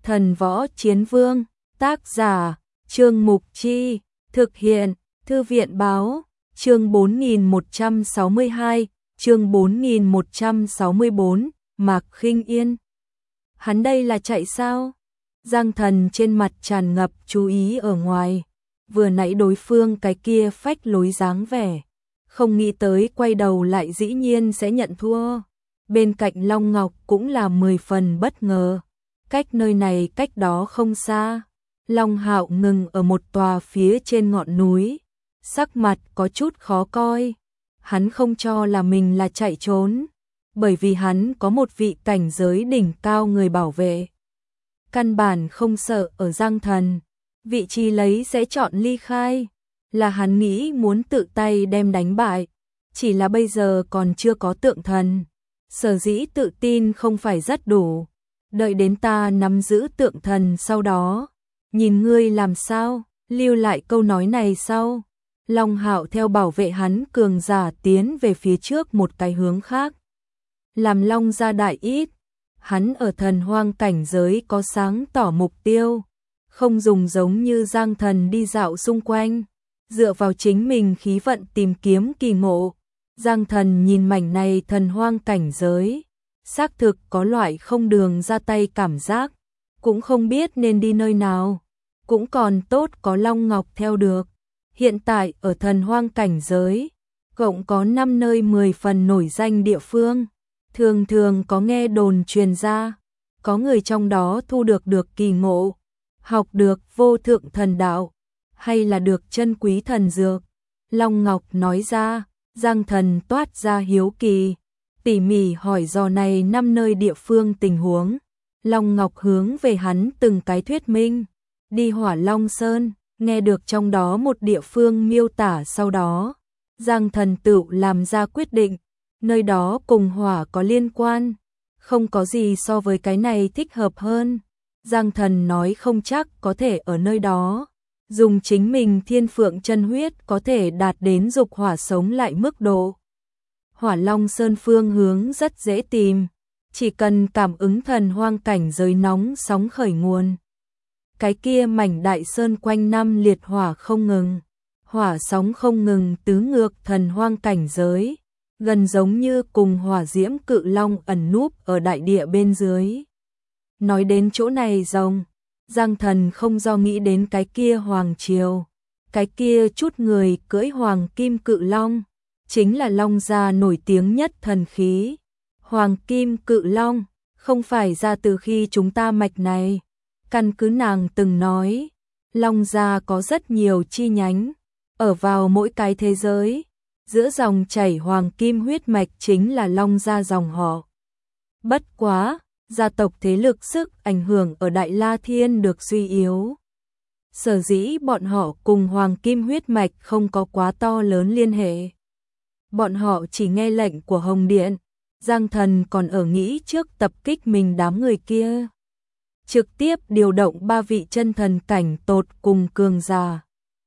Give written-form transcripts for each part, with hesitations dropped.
Thần Võ Chiến Vương, tác giả, Trương Mục Chi, thực hiện, Thư viện báo, chương 4162, chương 4164, Mạc Khinh Yên. Hắn đây là chạy sao? Giang Thần trên mặt tràn ngập chú ý ở ngoài, vừa nãy đối phương cái kia phách lối dáng vẻ, không nghĩ tới quay đầu lại dĩ nhiên sẽ nhận thua. Bên cạnh Long Ngọc cũng là 10 phần bất ngờ. Cách nơi này cách đó không xa, Long Hạo ngừng ở một tòa phía trên ngọn núi, sắc mặt có chút khó coi. Hắn không cho là mình là chạy trốn, bởi vì hắn có một vị cảnh giới đỉnh cao người bảo vệ. Căn bản không sợ ở Giang Thần, vị trí lấy sẽ chọn ly khai, là hắn nghĩ muốn tự tay đem đánh bại, chỉ là bây giờ còn chưa có tượng thần, sở dĩ tự tin không phải rất đủ. Đợi đến ta nắm giữ tượng thần sau đó, nhìn ngươi làm sao, lưu lại câu nói này sau. Long Hạo theo bảo vệ hắn cường giả tiến về phía trước một cái hướng khác. Làm Long gia đại ít, hắn ở thần hoang cảnh giới có sáng tỏ mục tiêu, không dùng giống như Giang Thần đi dạo xung quanh, dựa vào chính mình khí vận tìm kiếm kỳ ngộ. Giang Thần nhìn mảnh này thần hoang cảnh giới, xác thực có loại không đường ra tay cảm giác, cũng không biết nên đi nơi nào, cũng còn tốt có Long Ngọc theo được. Hiện tại ở thần hoang cảnh giới, cộng có 5 nơi 10 phần nổi danh địa phương, thường thường có nghe đồn truyền ra, có người trong đó thu được kỳ ngộ, học được vô thượng thần đạo, hay là được chân quý thần dược. Long Ngọc nói ra, Giang Thần toát ra hiếu kỳ, tỉ mỉ hỏi dò này 5 nơi địa phương tình huống. Long Ngọc hướng về hắn từng cái thuyết minh, đi Hỏa Long Sơn, nghe được trong đó một địa phương miêu tả sau đó. Giang Thần tự làm ra quyết định, nơi đó cùng hỏa có liên quan, không có gì so với cái này thích hợp hơn. Giang Thần nói không chắc có thể ở nơi đó, dùng chính mình thiên phượng chân huyết có thể đạt đến dục hỏa sống lại mức độ. Hỏa Long Sơn phương hướng rất dễ tìm, chỉ cần cảm ứng thần hoang cảnh giới nóng sóng khởi nguồn. Cái kia mảnh đại sơn quanh năm liệt hỏa không ngừng, hỏa sóng không ngừng tứ ngược thần hoang cảnh giới, gần giống như cùng hỏa diễm cự long ẩn núp ở đại địa bên dưới. Nói đến chỗ này rồng, Giang Thần không do nghĩ đến cái kia hoàng triều, cái kia chút người cưỡi hoàng kim cự long, chính là Long gia nổi tiếng nhất thần khí. Hoàng kim cự long, không phải ra từ khi chúng ta mạch này. Căn cứ nàng từng nói, Long gia có rất nhiều chi nhánh, ở vào mỗi cái thế giới, giữa dòng chảy hoàng kim huyết mạch chính là Long gia dòng họ. Bất quá, gia tộc thế lực sức ảnh hưởng ở Đại La Thiên được suy yếu. Sở dĩ bọn họ cùng hoàng kim huyết mạch không có quá to lớn liên hệ. Bọn họ chỉ nghe lệnh của Hồng Điện. Giang Thần còn ở nghĩ trước tập kích mình đám người kia, trực tiếp điều động 3 vị chân thần cảnh tột cùng cường giả.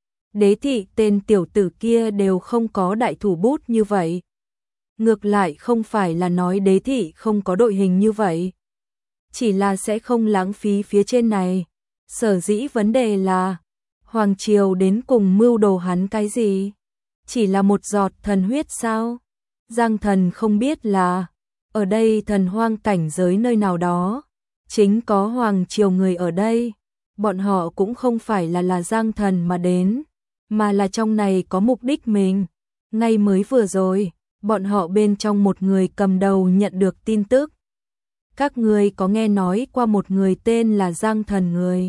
Đế thị tên tiểu tử kia đều không có đại thủ bút như vậy. Ngược lại không phải là nói đế thị không có đội hình như vậy, chỉ là sẽ không lãng phí phía trên này. Sở dĩ vấn đề là hoàng triều đến cùng mưu đồ hắn cái gì? Chỉ là một giọt thần huyết sao? Giang Thần không biết là ở đây thần hoang cảnh giới nơi nào đó chính có hoàng triều người ở đây. Bọn họ cũng không phải là Giang Thần mà đến, mà là trong này có mục đích mình. Ngay mới vừa rồi, bọn họ bên trong một người cầm đầu nhận được tin tức. Các người có nghe nói qua một người tên là Giang Thần người?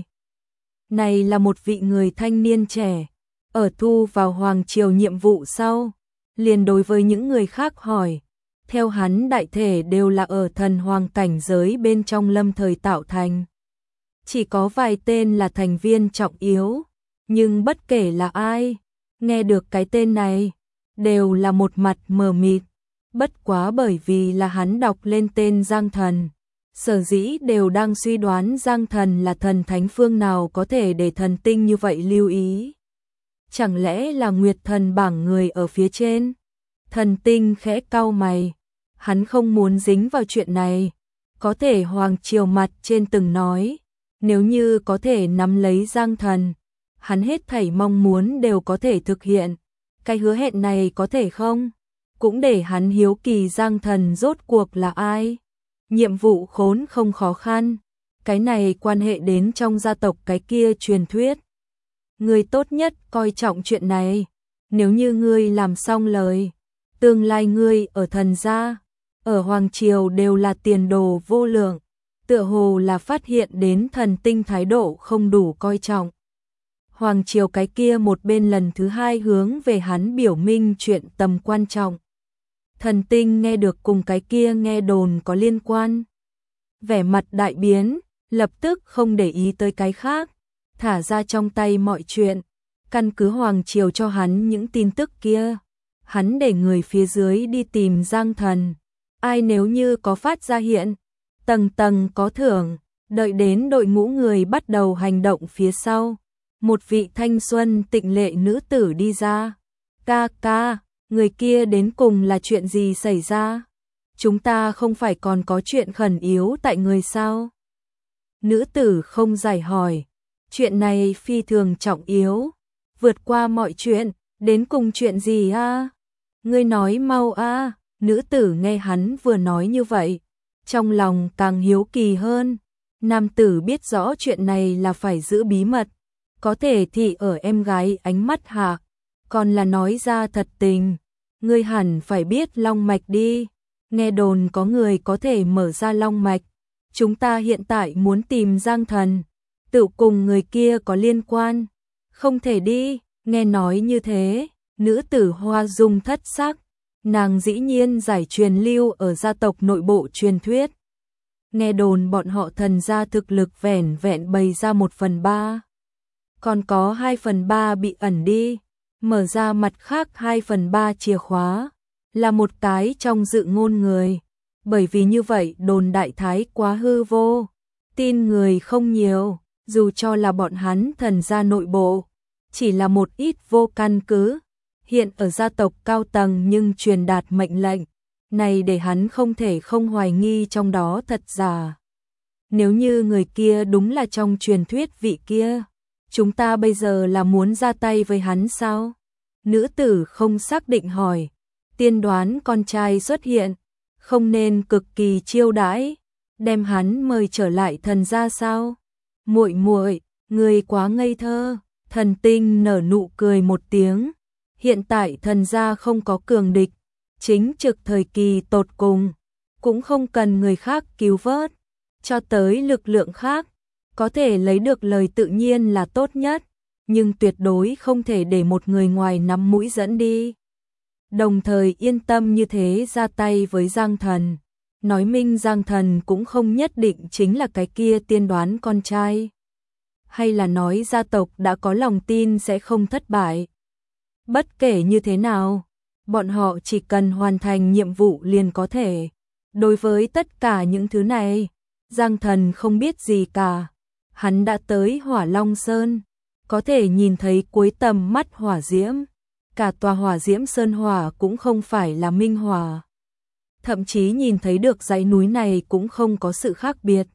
Này là một vị người thanh niên trẻ, ở thu vào hoàng triều nhiệm vụ sau, liền đối với những người khác hỏi. Theo hắn đại thể đều là ở thần hoàng cảnh giới bên trong lâm thời tạo thành. Chỉ có vài tên là thành viên trọng yếu, nhưng bất kể là ai, nghe được cái tên này, đều là một mặt mờ mịt. Bất quá bởi vì là hắn đọc lên tên Giang Thần, sở dĩ đều đang suy đoán Giang Thần là thần thánh phương nào có thể để thần tinh như vậy lưu ý. Chẳng lẽ là Nguyệt Thần bảng người ở phía trên? Thần tinh khẽ cau mày, hắn không muốn dính vào chuyện này. Có thể hoàng triều mặt trên từng nói, Nếu như có thể nắm lấy Giang Thần, hắn hết thảy mong muốn đều có thể thực hiện. Cái hứa hẹn này có thể không? Cũng để hắn hiếu kỳ Giang Thần rốt cuộc là ai. Nhiệm vụ khốn không khó khăn. Cái này quan hệ đến trong gia tộc cái kia truyền thuyết. Ngươi tốt nhất coi trọng chuyện này. Nếu như ngươi làm xong lời, tương lai ngươi ở thần gia, ở Hoàng Triều đều là tiền đồ vô lượng. Tựa hồ là phát hiện đến thần tinh thái độ không đủ coi trọng. Hoàng Triều cái kia một bên lần thứ hai hướng về hắn biểu minh chuyện tầm quan trọng. Thần tinh nghe được cùng cái kia nghe đồn có liên quan. Vẻ mặt đại biến, lập tức không để ý tới cái khác, thả ra trong tay mọi chuyện. Căn cứ Hoàng Triều cho hắn những tin tức kia, hắn để người phía dưới đi tìm Giang Thần. Ai nếu như có phát ra hiện, tầng tầng có thưởng. Đợi đến đội ngũ người bắt đầu hành động phía sau, một vị thanh xuân tịnh lệ nữ tử đi ra. Ca ca, người kia đến cùng là chuyện gì xảy ra? Chúng ta không phải còn có chuyện khẩn yếu tại người sao? Nữ tử không giải hỏi. Chuyện này phi thường trọng yếu, vượt qua mọi chuyện, đến cùng chuyện gì a? Ngươi nói mau a. Nữ tử nghe hắn vừa nói như vậy, trong lòng càng hiếu kỳ hơn. Nam tử biết rõ chuyện này là phải giữ bí mật, có thể thị ở em gái ánh mắt hạ, còn là nói ra thật tình. Ngươi hẳn phải biết long mạch đi, nghe đồn có người có thể mở ra long mạch. Chúng ta hiện tại muốn tìm Giang Thần, tự cùng người kia có liên quan. Không thể đi. Nghe nói như thế, nữ tử hoa dung thất sắc. Nàng dĩ nhiên giải truyền lưu ở gia tộc nội bộ truyền thuyết. Nghe đồn bọn họ thần gia thực lực vẻn vẹn bày ra 1/3. Còn có 2/3 bị ẩn đi. Mở ra mặt khác 2/3 chìa khóa. Là một cái trong dự ngôn người. Bởi vì như vậy đồn đại thái quá hư vô. Tin người không nhiều. Dù cho là bọn hắn thần gia nội bộ, chỉ là một ít vô căn cứ. Hiện ở gia tộc cao tầng nhưng truyền đạt mệnh lệnh, này để hắn không thể không hoài nghi trong đó thật giả. Nếu như người kia đúng là trong truyền thuyết vị kia, chúng ta bây giờ là muốn ra tay với hắn sao? Nữ tử không xác định hỏi. Tiên đoán con trai xuất hiện, không nên cực kỳ chiêu đãi, đem hắn mời trở lại thần gia sao? Muội muội, người quá ngây thơ. Thần tinh nở nụ cười một tiếng. Hiện tại thần gia không có cường địch, chính trực thời kỳ tột cùng, cũng không cần người khác cứu vớt, cho tới lực lượng khác, có thể lấy được lời tự nhiên là tốt nhất, nhưng tuyệt đối không thể để một người ngoài nắm mũi dẫn đi. Đồng thời yên tâm như thế ra tay với Giang Thần, nói minh Giang Thần cũng không nhất định chính là cái kia tiên đoán con trai. Hay là nói gia tộc đã có lòng tin sẽ không thất bại. Bất kể như thế nào, bọn họ chỉ cần hoàn thành nhiệm vụ liền có thể. Đối với tất cả những thứ này, Giang Thần không biết gì cả. Hắn đã tới Hỏa Long Sơn, có thể nhìn thấy cuối tầm mắt hỏa diễm. Cả tòa hỏa diễm sơn hỏa cũng không phải là minh hỏa. Thậm chí nhìn thấy được dãy núi này cũng không có sự khác biệt.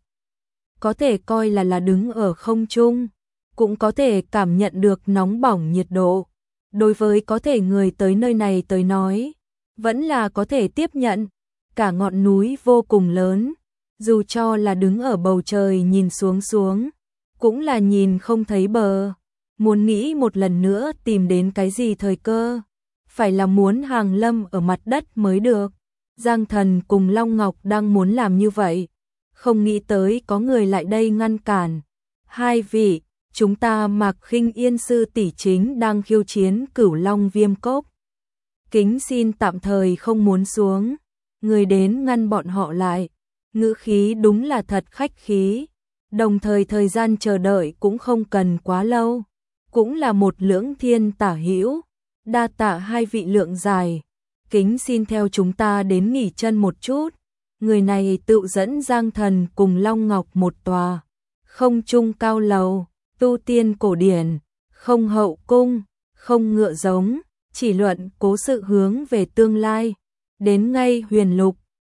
Có thể coi là đứng ở không trung, cũng có thể cảm nhận được nóng bỏng nhiệt độ. Đối với có thể người tới nơi này tới nói, vẫn là có thể tiếp nhận. Cả ngọn núi vô cùng lớn, dù cho là đứng ở bầu trời nhìn xuống, cũng là nhìn không thấy bờ. Muốn nghĩ một lần nữa tìm đến cái gì thời cơ, phải là muốn hàng lâm ở mặt đất mới được. Giang Thần cùng Long Ngọc đang muốn làm như vậy, không nghĩ tới có người lại đây ngăn cản. Hai vị, chúng ta Mạc Khinh Yên sư tỷ chính đang khiêu chiến Cửu Long Viêm Cốc. Kính xin tạm thời không muốn xuống. Người đến ngăn bọn họ lại, ngữ khí đúng là thật khách khí, đồng thời thời gian chờ đợi cũng không cần quá lâu, cũng là một lưỡng thiên tả hữu. Đa tạ hai vị lượng dài, kính xin theo chúng ta đến nghỉ chân một chút. Người này tự dẫn Giang Thần cùng Long Ngọc một tòa không trung cao lầu, tu tiên cổ điển, không hậu cung, không ngựa giống, chỉ luận cố sự hướng về tương lai. Đến ngay Huyền Lục,